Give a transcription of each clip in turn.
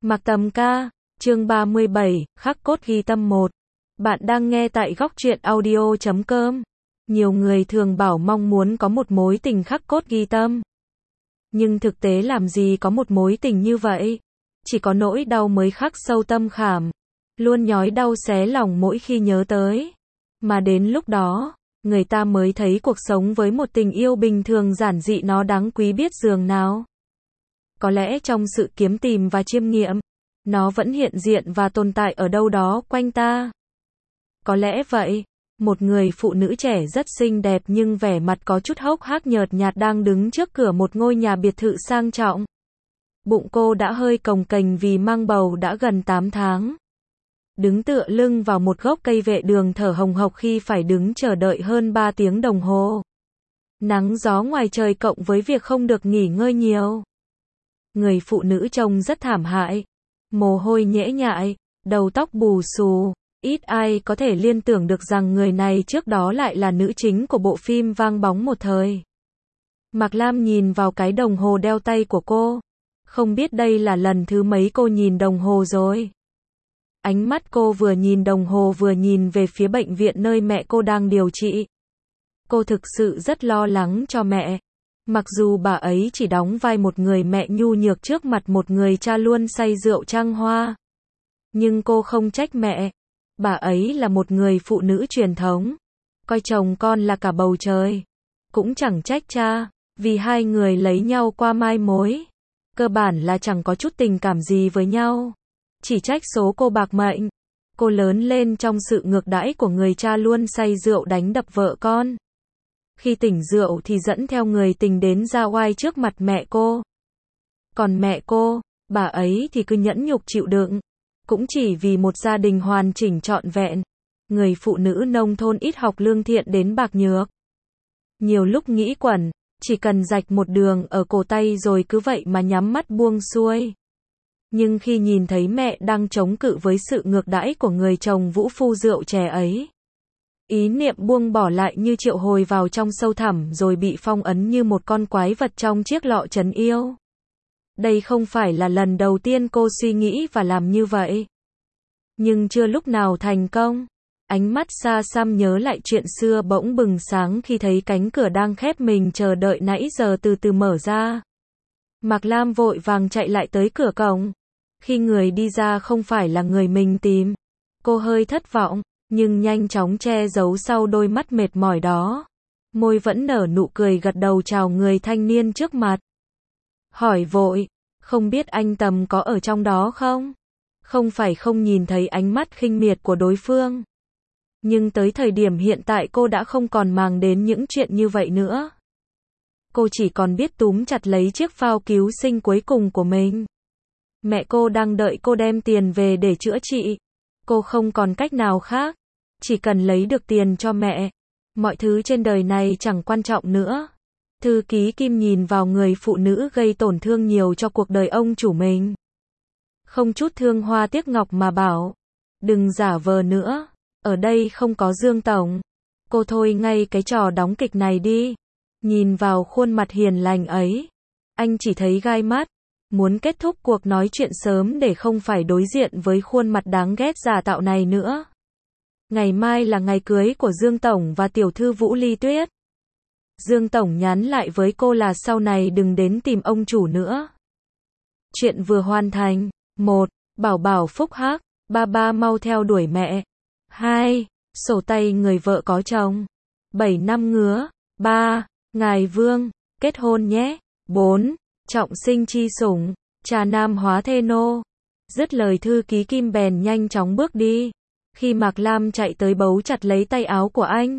Mặc Tầm ca, chương 37, khắc cốt ghi tâm 1. Bạn đang nghe tại góc truyện audio.com. Nhiều người thường bảo mong muốn có một mối tình khắc cốt ghi tâm. Nhưng thực tế làm gì có một mối tình như vậy. Chỉ có nỗi đau mới khắc sâu tâm khảm. Luôn nhói đau xé lòng mỗi khi nhớ tới. Mà đến lúc đó, người ta mới thấy cuộc sống với một tình yêu bình thường giản dị nó đáng quý biết dường nào. Có lẽ trong sự kiếm tìm và chiêm nghiệm, nó vẫn hiện diện và tồn tại ở đâu đó quanh ta. Có lẽ vậy, một người phụ nữ trẻ rất xinh đẹp nhưng vẻ mặt có chút hốc hác nhợt nhạt đang đứng trước cửa một ngôi nhà biệt thự sang trọng. Bụng cô đã hơi cồng kềnh vì mang bầu đã gần 8 tháng. Đứng tựa lưng vào một gốc cây vệ đường thở hồng hộc khi phải đứng chờ đợi hơn 3 tiếng đồng hồ. Nắng gió ngoài trời cộng với việc không được nghỉ ngơi nhiều. Người phụ nữ trông rất thảm hại. Mồ hôi nhễ nhại, đầu tóc bù xù. Ít ai có thể liên tưởng được rằng người này trước đó lại là nữ chính của bộ phim vang bóng một thời. Mạc Lam nhìn vào cái đồng hồ đeo tay của cô. Không biết đây là lần thứ mấy cô nhìn đồng hồ rồi. Ánh mắt cô vừa nhìn đồng hồ vừa nhìn về phía bệnh viện nơi mẹ cô đang điều trị. Cô thực sự rất lo lắng cho mẹ. Mặc dù bà ấy chỉ đóng vai một người mẹ nhu nhược trước mặt một người cha luôn say rượu trăng hoa. Nhưng cô không trách mẹ. Bà ấy là một người phụ nữ truyền thống. Coi chồng con là cả bầu trời. Cũng chẳng trách cha, vì hai người lấy nhau qua mai mối. Cơ bản là chẳng có chút tình cảm gì với nhau. Chỉ trách số cô bạc mệnh. Cô lớn lên trong sự ngược đãi của người cha luôn say rượu đánh đập vợ con. Khi tỉnh rượu thì dẫn theo người tình đến ra oai trước mặt mẹ cô. Còn mẹ cô, bà ấy thì cứ nhẫn nhục chịu đựng. Cũng chỉ vì một gia đình hoàn chỉnh trọn vẹn. Người phụ nữ nông thôn ít học lương thiện đến bạc nhược. Nhiều lúc nghĩ quẩn, chỉ cần rạch một đường ở cổ tay rồi cứ vậy mà nhắm mắt buông xuôi. Nhưng khi nhìn thấy mẹ đang chống cự với sự ngược đãi của người chồng vũ phu rượu chè ấy. Ý niệm buông bỏ lại như triệu hồi vào trong sâu thẳm rồi bị phong ấn như một con quái vật trong chiếc lọ trấn yêu. Đây không phải là lần đầu tiên cô suy nghĩ và làm như vậy. Nhưng chưa lúc nào thành công. Ánh mắt xa xăm nhớ lại chuyện xưa bỗng bừng sáng khi thấy cánh cửa đang khép mình chờ đợi nãy giờ từ từ mở ra. Mạc Lam vội vàng chạy lại tới cửa cổng. Khi người đi ra không phải là người mình tìm. Cô hơi thất vọng, nhưng nhanh chóng che giấu sau đôi mắt mệt mỏi đó. Môi vẫn nở nụ cười gật đầu chào người thanh niên trước mặt. Hỏi vội, không biết anh Tầm có ở trong đó không? Không phải không nhìn thấy ánh mắt khinh miệt của đối phương. Nhưng tới thời điểm hiện tại cô đã không còn màng đến những chuyện như vậy nữa. Cô chỉ còn biết túm chặt lấy chiếc phao cứu sinh cuối cùng của mình. Mẹ cô đang đợi cô đem tiền về để chữa trị. Cô không còn cách nào khác. Chỉ cần lấy được tiền cho mẹ. Mọi thứ trên đời này chẳng quan trọng nữa. Thư ký Kim nhìn vào người phụ nữ gây tổn thương nhiều cho cuộc đời ông chủ mình. Không chút thương hoa tiếc ngọc mà bảo. Đừng giả vờ nữa. Ở đây không có Dương Tổng. Cô thôi ngay cái trò đóng kịch này đi. Nhìn vào khuôn mặt hiền lành ấy. Anh chỉ thấy gai mắt. Muốn kết thúc cuộc nói chuyện sớm để không phải đối diện với khuôn mặt đáng ghét giả tạo này nữa. Ngày mai là ngày cưới của Dương Tổng và tiểu thư Vũ Ly Tuyết. Dương Tổng nhắn lại với cô là sau này đừng đến tìm ông chủ nữa. Chuyện vừa hoàn thành. 1. Bảo bảo phúc hắc. Ba mau theo đuổi mẹ. 2. Sổ tay người vợ có chồng. 7 năm ngứa. 3. Ngài Vương. Kết hôn nhé. 4. Trọng sinh chi sủng. Trà nam hóa thê nô. Dứt lời thư ký Kim bèn nhanh chóng bước đi. Khi Mạc Lam chạy tới bấu chặt lấy tay áo của anh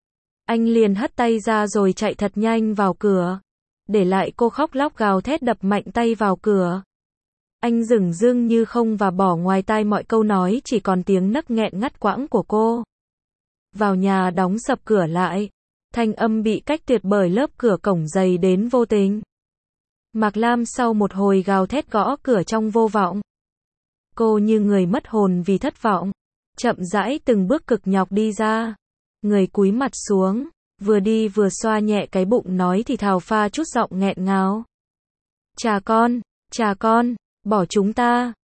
liền hất tay ra rồi chạy thật nhanh vào cửa. Để lại cô khóc lóc gào thét đập mạnh tay vào cửa. Anh dửng dưng như không và bỏ ngoài tai mọi câu nói chỉ còn tiếng nấc nghẹn ngắt quãng của cô. Vào nhà đóng sập cửa lại. Thanh âm bị cách tuyệt bởi lớp cửa cổng dày đến vô tình. Mạc Lam sau một hồi gào thét gõ cửa trong vô vọng. Cô như người mất hồn vì thất vọng. Chậm rãi từng bước cực nhọc đi ra. Người cúi mặt xuống. Vừa đi vừa xoa nhẹ cái bụng nói thì thào pha chút giọng nghẹn ngào. Cha con, bỏ chúng ta.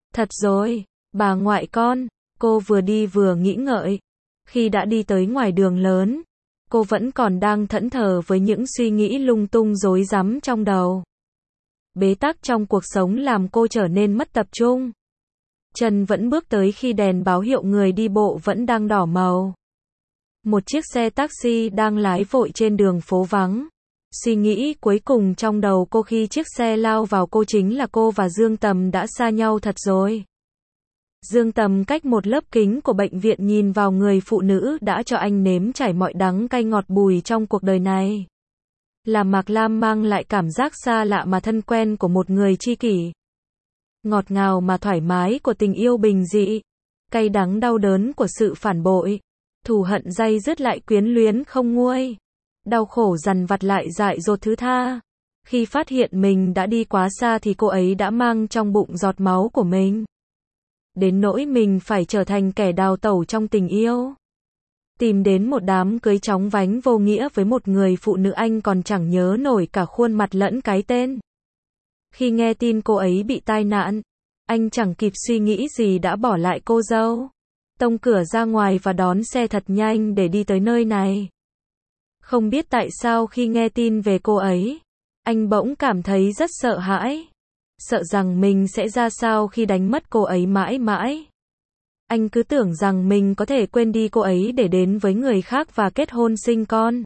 Thật rồi, bà ngoại con, cô vừa đi vừa nghĩ ngợi. Khi đã đi tới ngoài đường lớn, cô vẫn còn đang thẫn thờ với những suy nghĩ lung tung rối rắm trong đầu. Bế tắc trong cuộc sống làm cô trở nên mất tập trung. Chân vẫn bước tới khi đèn báo hiệu người đi bộ vẫn đang đỏ màu. Một chiếc xe taxi đang lái vội trên đường phố vắng. Suy nghĩ cuối cùng trong đầu cô khi chiếc xe lao vào cô chính là cô và Dương Tầm đã xa nhau thật rồi. Dương Tầm cách một lớp kính của bệnh viện nhìn vào người phụ nữ đã cho anh nếm trải mọi đắng cay ngọt bùi trong cuộc đời này. Là Mạc Lam mang lại cảm giác xa lạ mà thân quen của một người tri kỷ. Ngọt ngào mà thoải mái của tình yêu bình dị. Cay đắng đau đớn của sự phản bội. Thù hận day dứt lại quyến luyến không nguôi. Đau khổ dằn vặt lại dại dột thứ tha. Khi phát hiện mình đã đi quá xa thì cô ấy đã mang trong bụng giọt máu của mình. Đến nỗi mình phải trở thành kẻ đào tẩu trong tình yêu. Tìm đến một đám cưới chóng vánh vô nghĩa với một người phụ nữ anh còn chẳng nhớ nổi cả khuôn mặt lẫn cái tên. Khi nghe tin cô ấy bị tai nạn, anh chẳng kịp suy nghĩ gì đã bỏ lại cô dâu. Tông cửa ra ngoài và đón xe thật nhanh để đi tới nơi này. Không biết tại sao khi nghe tin về cô ấy, anh bỗng cảm thấy rất sợ hãi. Sợ rằng mình sẽ ra sao khi đánh mất cô ấy mãi mãi. Anh cứ tưởng rằng mình có thể quên đi cô ấy để đến với người khác và kết hôn sinh con.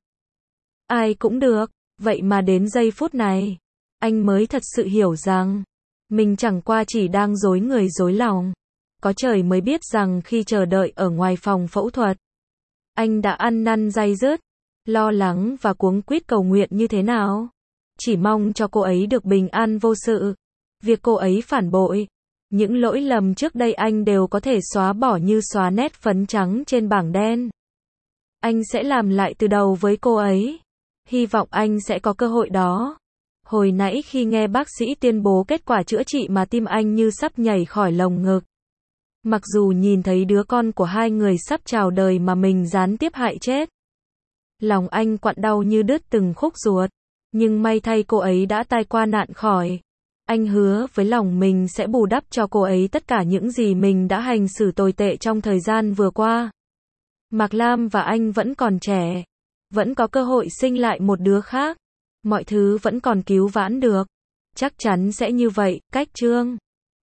Ai cũng được, vậy mà đến giây phút này, anh mới thật sự hiểu rằng, mình chẳng qua chỉ đang dối người dối lòng. Có trời mới biết rằng khi chờ đợi ở ngoài phòng phẫu thuật, anh đã ăn năn day dứt, lo lắng và cuống quýt cầu nguyện như thế nào. Chỉ mong cho cô ấy được bình an vô sự. Việc cô ấy phản bội, những lỗi lầm trước đây anh đều có thể xóa bỏ như xóa nét phấn trắng trên bảng đen. Anh sẽ làm lại từ đầu với cô ấy. Hy vọng anh sẽ có cơ hội đó. Hồi nãy khi nghe bác sĩ tuyên bố kết quả chữa trị mà tim anh như sắp nhảy khỏi lồng ngực. Mặc dù nhìn thấy đứa con của hai người sắp chào đời mà mình gián tiếp hại chết. Lòng anh quặn đau như đứt từng khúc ruột. Nhưng may thay cô ấy đã tai qua nạn khỏi. Anh hứa với lòng mình sẽ bù đắp cho cô ấy tất cả những gì mình đã hành xử tồi tệ trong thời gian vừa qua. Mạc Lam và anh vẫn còn trẻ. Vẫn có cơ hội sinh lại một đứa khác. Mọi thứ vẫn còn cứu vãn được. Chắc chắn sẽ như vậy, cách chương.